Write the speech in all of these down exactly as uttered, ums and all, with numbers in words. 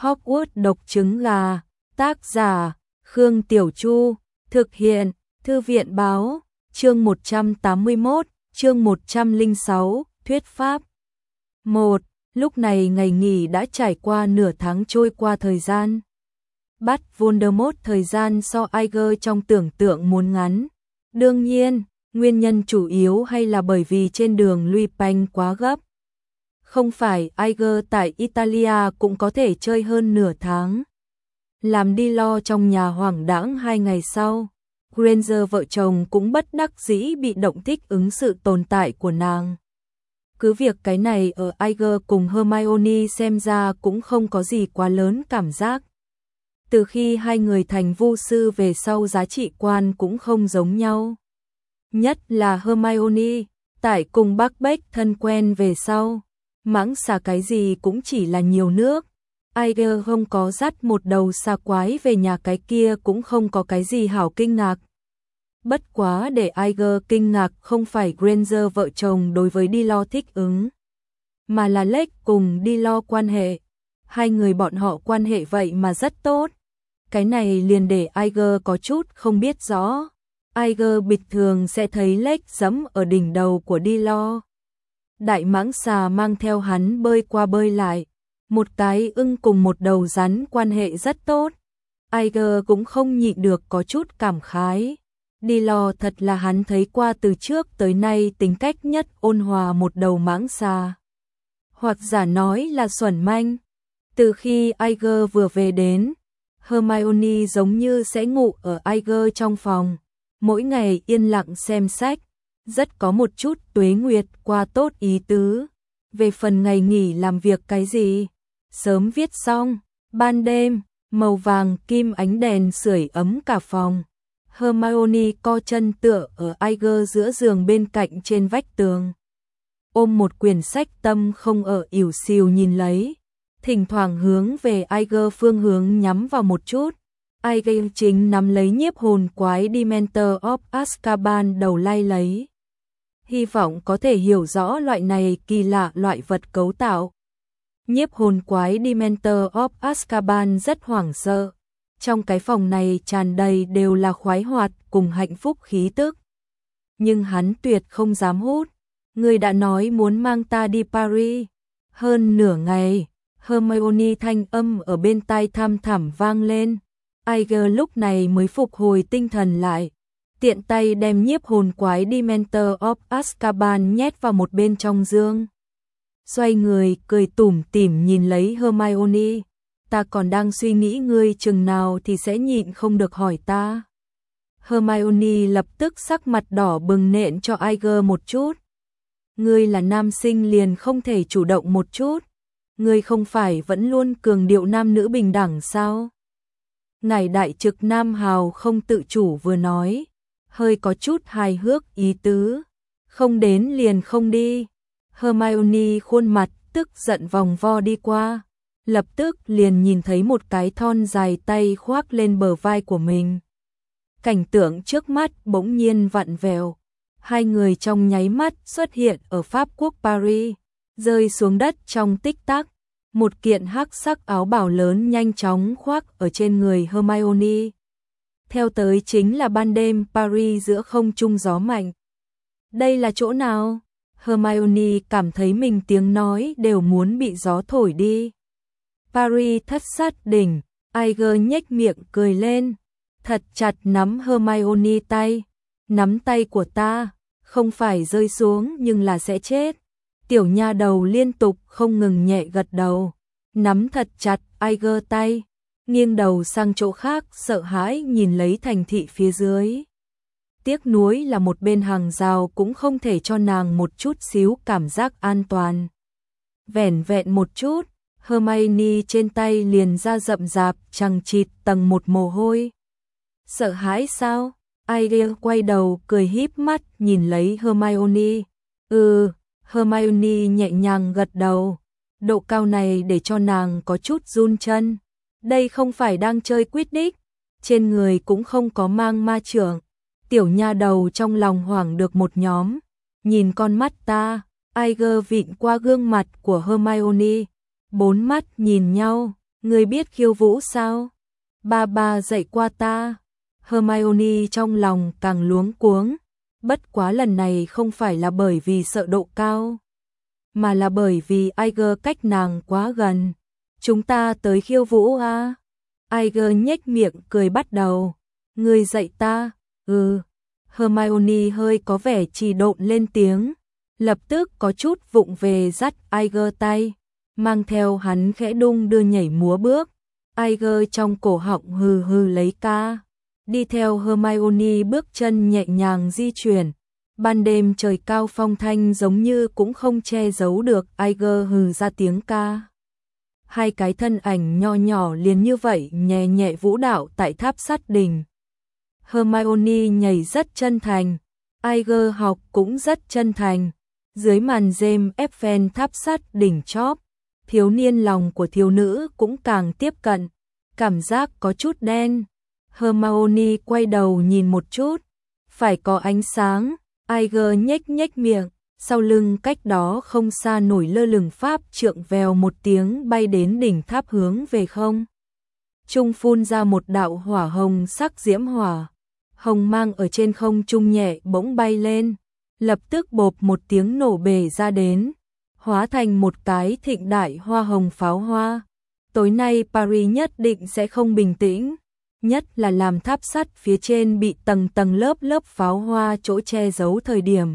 Hogwarts độc trứng gà, tác giả, Khương Tiểu Chu, thực hiện, Thư viện báo, chương một trăm tám mươi mốt, chương một trăm lẻ sáu, thuyết pháp. một. Lúc này ngày nghỉ đã trải qua nửa tháng trôi qua thời gian. Bắt Voldemort thời gian so Iger trong tưởng tượng muốn ngắn. Đương nhiên, nguyên nhân chủ yếu hay là bởi vì trên đường Lupin quá gấp. Không phải Iger tại Italia cũng có thể chơi hơn nửa tháng. Làm đi lo trong nhà hoảng đãng hai ngày sau, Granger vợ chồng cũng bất đắc dĩ bị động thích ứng sự tồn tại của nàng. Cứ việc cái này ở Iger cùng Hermione xem ra cũng không có gì quá lớn cảm giác. Từ khi hai người thành vu sư về sau giá trị quan cũng không giống nhau. Nhất là Hermione, tại cùng bác Beck thân quen về sau, mãng xà cái gì cũng chỉ là nhiều nước. Iger không có dắt một đầu xà quái về nhà cái kia cũng không có cái gì hảo kinh ngạc. Bất quá để Iger kinh ngạc không phải Granger vợ chồng đối với Đi-lo thích ứng, mà là Lake cùng Đi-lo quan hệ. Hai người bọn họ quan hệ vậy mà rất tốt. Cái này liền để Iger có chút không biết rõ. Iger bình thường sẽ thấy Lake giẫm ở đỉnh đầu của Đi-lo. Đại mãng xà mang theo hắn bơi qua bơi lại. Một cái ưng cùng một đầu rắn quan hệ rất tốt. Iger cũng không nhịn được có chút cảm khái. Đi-lo thật là hắn thấy qua từ trước tới nay tính cách nhất ôn hòa một đầu mãng xà. Hoặc giả nói là xuẩn manh. Từ khi Iger vừa về đến, Hermione giống như sẽ ngủ ở Iger trong phòng, mỗi ngày yên lặng xem sách, rất có một chút tuế nguyệt qua tốt ý tứ. Về phần ngày nghỉ làm việc cái gì, sớm viết xong, ban đêm, màu vàng kim ánh đèn sưởi ấm cả phòng. Hermione co chân tựa ở Iger giữa giường bên cạnh trên vách tường, ôm một quyển sách tâm không ở ỉu xìu nhìn lấy, thỉnh thoảng hướng về Iger phương hướng nhắm vào một chút. Iger chính nắm lấy nhiếp hồn quái Dementor of Azkaban đầu lay lấy, hy vọng có thể hiểu rõ loại này kỳ lạ loại vật cấu tạo. Nhiếp hồn quái Dementor of Azkaban rất hoảng sợ. Trong cái phòng này tràn đầy đều là khoái hoạt cùng hạnh phúc khí tức. Nhưng hắn tuyệt không dám hút. Người đã nói muốn mang ta đi Paris. Hơn nửa ngày, Hermione thanh âm ở bên tai thăm thẳm vang lên. Iger lúc này mới phục hồi tinh thần lại. Tiện tay đem nhiếp hồn quái Dementor of Azkaban nhét vào một bên trong dương. Xoay người cười tủm tỉm nhìn lấy Hermione. Ta còn đang suy nghĩ ngươi chừng nào thì sẽ nhịn không được hỏi ta. Hermione lập tức sắc mặt đỏ bừng nện cho Iger một chút. Ngươi là nam sinh liền không thể chủ động một chút. Ngươi không phải vẫn luôn cường điệu nam nữ bình đẳng sao? Ngài đại trực nam hào không tự chủ vừa nói, hơi có chút hài hước ý tứ. Không đến liền không đi. Hermione khuôn mặt tức giận vòng vo đi qua. Lập tức liền nhìn thấy một cái thon dài tay khoác lên bờ vai của mình. Cảnh tượng trước mắt bỗng nhiên vặn vẹo. Hai người trong nháy mắt xuất hiện ở Pháp quốc Paris, rơi xuống đất trong tích tắc. Một kiện hắc sắc áo bào lớn nhanh chóng khoác ở trên người Hermione. Theo tới chính là ban đêm Paris giữa không trung gió mạnh. Đây là chỗ nào? Hermione cảm thấy mình tiếng nói đều muốn bị gió thổi đi. Paris thất sát đỉnh. Iger nhếch miệng cười lên, thật chặt nắm Hermione tay. Nắm tay của ta, không phải rơi xuống nhưng là sẽ chết. Tiểu nha đầu liên tục không ngừng nhẹ gật đầu, nắm thật chặt Iger tay, nghiêng đầu sang chỗ khác sợ hãi nhìn lấy thành thị phía dưới. Tiếc nuối là một bên hàng rào cũng không thể cho nàng một chút xíu cảm giác an toàn. Vẻn vẹn một chút, Hermione trên tay liền ra rậm rạp chằng chịt tầng một mồ hôi. Sợ hãi sao? Iger quay đầu cười híp mắt nhìn lấy Hermione. Ừ, Hermione nhẹ nhàng gật đầu. Độ cao này để cho nàng có chút run chân. Đây không phải đang chơi Quidditch, trên người cũng không có mang ma chưởng. Tiểu nha đầu trong lòng hoảng được một nhóm. Nhìn con mắt ta, Iger vịn qua gương mặt của Hermione. Bốn mắt nhìn nhau, Ngươi biết khiêu vũ sao? Ba ba dạy qua ta. Hermione trong lòng càng luống cuống, bất quá lần này không phải là bởi vì sợ độ cao, mà là bởi vì Iger cách nàng quá gần. Chúng ta tới khiêu vũ à? Iger nhếch miệng cười bắt đầu. Ngươi dạy ta? Ừ. Hermione hơi có vẻ trì độn lên tiếng, lập tức có chút vụng về dắt Iger tay, mang theo hắn khẽ đung đưa nhảy múa bước. Iger trong cổ họng hừ hừ lấy ca, đi theo Hermione bước chân nhẹ nhàng di chuyển. Ban đêm trời cao phong thanh giống như cũng không che giấu được Iger hừ ra tiếng ca. Hai cái thân ảnh nho nhỏ liền như vậy nhẹ nhẹ vũ đạo tại tháp sắt đỉnh. Hermione nhảy rất chân thành, Iger học cũng rất chân thành. Dưới màn rèm Eiffel tháp sắt đỉnh chóp, thiếu niên lòng của thiếu nữ cũng càng tiếp cận, cảm giác có chút đen. Hermione quay đầu nhìn một chút, phải có ánh sáng. Iger nhếch nhếch miệng, sau lưng cách đó không xa nổi lơ lửng pháp trượng vèo một tiếng bay đến đỉnh tháp hướng về không. Trung phun ra một đạo hỏa hồng sắc diễm hỏa, hồng mang ở trên không trung nhẹ bỗng bay lên, lập tức bộp một tiếng nổ bể ra đến, hóa thành một cái thịnh đại hoa hồng pháo hoa. Tối nay Paris nhất định sẽ không bình tĩnh, nhất là làm tháp sắt phía trên bị tầng tầng lớp lớp pháo hoa chỗ che giấu thời điểm.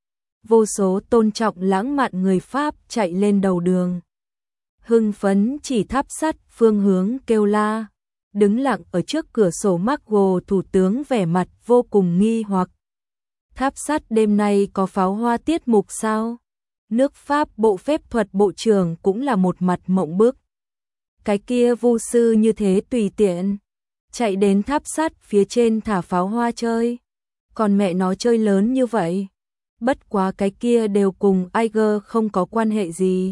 Vô số tôn trọng lãng mạn người Pháp chạy lên đầu đường, hưng phấn chỉ tháp sắt phương hướng kêu la. Đứng lặng ở trước cửa sổ Margot thủ tướng vẻ mặt vô cùng nghi hoặc. Tháp sắt đêm nay có pháo hoa tiết mục sao? Nước Pháp bộ phép thuật bộ trưởng cũng là một mặt mộng bức. Cái kia vu sư như thế tùy tiện chạy đến tháp sắt phía trên thả pháo hoa chơi, còn mẹ nó chơi lớn như vậy. Bất quá cái kia đều cùng Iger không có quan hệ gì.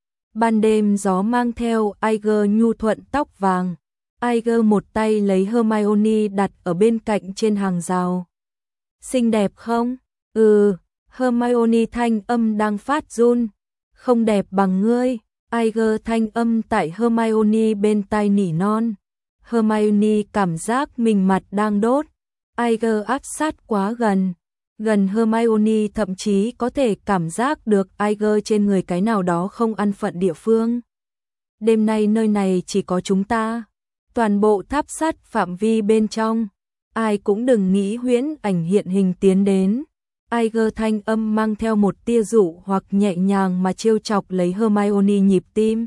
Ban đêm gió mang theo Iger nhu thuận tóc vàng. Iger một tay lấy Hermione đặt ở bên cạnh trên hàng rào. Xinh đẹp không? Ừ. Hermione thanh âm đang phát run. Không đẹp bằng ngươi. Iger thanh âm tại Hermione bên tai nỉ non. Hermione cảm giác mình mặt đang đốt. Iger áp sát quá gần. Gần Hermione thậm chí có thể cảm giác được Iger trên người cái nào đó không ăn phận địa phương. Đêm nay nơi này chỉ có chúng ta. Toàn bộ tháp sắt phạm vi bên trong, ai cũng đừng nghĩ huyễn ảnh hiện hình tiến đến. Iger thanh âm mang theo một tia dụ hoặc nhẹ nhàng mà trêu chọc lấy Hermione nhịp tim.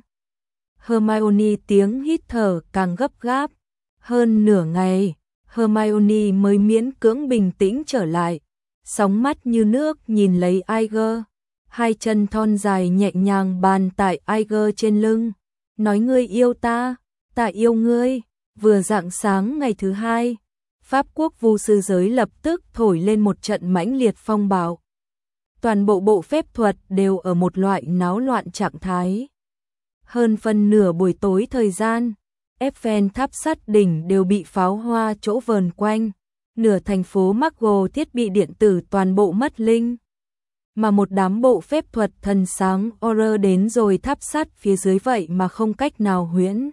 Hermione tiếng hít thở càng gấp gáp. Hơn nửa ngày, Hermione mới miễn cưỡng bình tĩnh trở lại, sóng mắt như nước nhìn lấy Iger. Hai chân thon dài nhẹ nhàng bàn tại Iger trên lưng, nói ngươi yêu ta. Ta yêu ngươi. Vừa rạng sáng ngày thứ hai, Pháp quốc vu sư giới lập tức thổi lên một trận mãnh liệt phong bạo. Toàn bộ bộ phép thuật đều ở một loại náo loạn trạng thái. Hơn phân nửa buổi tối thời gian, Eiffel tháp sắt đỉnh đều bị pháo hoa chỗ vờn quanh. Nửa thành phố Margot thiết bị điện tử toàn bộ mất linh. Mà một đám bộ phép thuật thần sáng horror đến rồi tháp sắt phía dưới vậy mà không cách nào huyễn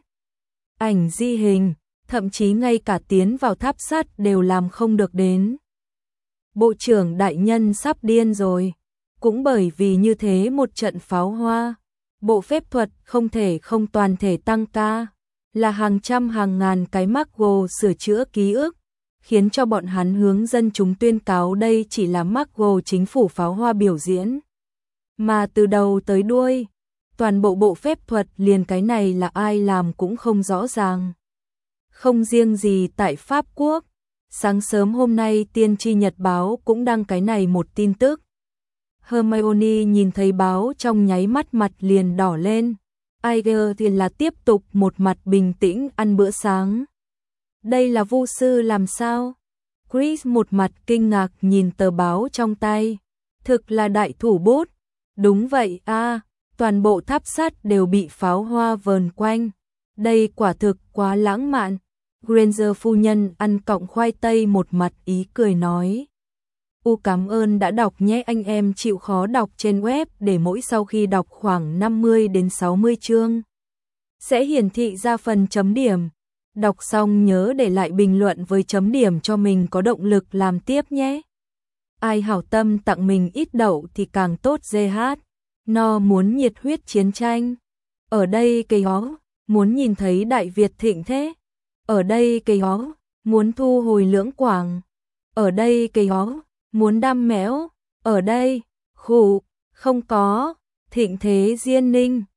ảnh di hình, thậm chí ngay cả tiến vào tháp sắt đều làm không được đến. Bộ trưởng đại nhân sắp điên rồi. Cũng bởi vì như thế một trận pháo hoa, bộ phép thuật không thể không toàn thể tăng ca, là hàng trăm hàng ngàn cái Margot sửa chữa ký ức, khiến cho bọn hắn hướng dân chúng tuyên cáo đây chỉ là Margot chính phủ pháo hoa biểu diễn. Mà từ đầu tới đuôi, toàn bộ bộ phép thuật liền cái này là ai làm cũng không rõ ràng. Không riêng gì tại Pháp Quốc, sáng sớm hôm nay Tiên tri Nhật báo cũng đăng cái này một tin tức. Hermione nhìn thấy báo trong nháy mắt mặt liền đỏ lên. Iger thì là tiếp tục một mặt bình tĩnh ăn bữa sáng. Đây là vu sư làm sao? Chris một mặt kinh ngạc nhìn tờ báo trong tay. Thực là đại thủ bút. Đúng vậy a, à, toàn bộ tháp sắt đều bị pháo hoa vờn quanh. Đây quả thực quá lãng mạn. Granger phu nhân ăn cọng khoai tây một mặt ý cười nói. U cảm ơn đã đọc nhé anh em chịu khó đọc trên web để mỗi sau khi đọc khoảng năm mươi đến sáu mươi chương. sẽ hiển thị ra phần chấm điểm. Đọc xong nhớ để lại bình luận với chấm điểm cho mình có động lực làm tiếp nhé. Ai hảo tâm tặng mình ít đậu thì càng tốt. giê hát No muốn nhiệt huyết chiến tranh. Ở đây cây hó, muốn nhìn thấy Đại Việt thịnh thế. Ở đây cây hó, muốn thu hồi Lưỡng Quảng. Ở đây cây hó, muốn đam mẽo. Ở đây, khụ, không có, thịnh thế Diên Ninh.